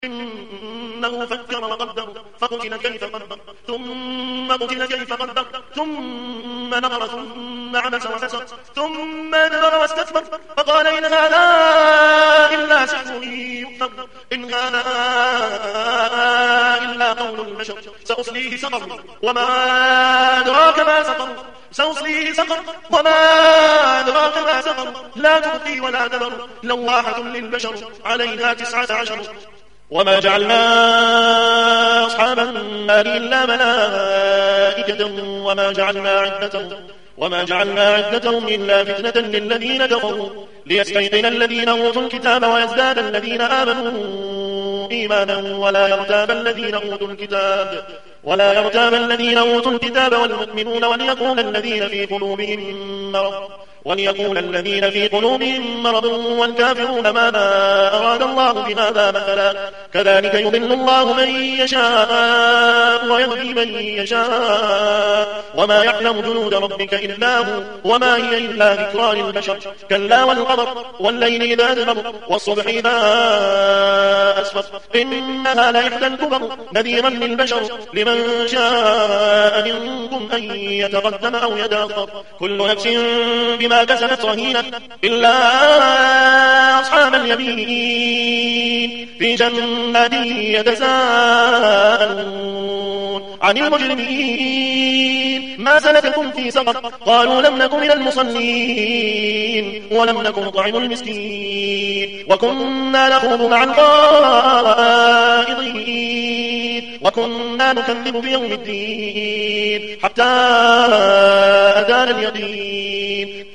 إنه فكر وقدر فقتل كيف قدر ثم قتل كيف قدر ثم نظر ثم عبس وحسر ثم أدبر واستكبر فقال إن هذا إلا سحر يؤثر إن هذا إلا قول البشر سأصليه سقر وما أدراك ما سقر سأصليه سقر وما أدراك ما سقر لا تبقي ولا تذر لواحة للبشر عليها 19 وما جعلنا أصحاب النار إلا ملائكة وما جعلنا عدتهم إلا فتنة للذين كفروا ليستيقن الذين أوتوا الكتاب ويزداد الذين آمنوا إيمانا ولا يرتاب الذين أوتوا الكتاب والمؤمنون وليقول الذين في قلوبهم مرض والكافرون ماذا أراد الله بهذا مثلا كذلك يضل الله من يشاء ويهدي من يشاء وما يعلم جنود ربك إلا هو وما هي إلا ذكرى للبشر كلا والقمر والليل إذا أدبر والصبح إذا أسفر إنها لإحدى الكبر نذيرا للبشر لمن شاء منكم أن يتقدم أو يتأخر كل نفس بما كسبت رهينة إلا أصحاب اليمين في جنات يتساءلون عن المجرمين ما سلككم في سقر قالوا لم نك من المصلين ولم نك نطعم المسكين وكنا نخوض مع الخائضين وكنا نكذب بيوم الدين حتى أتانا اليقين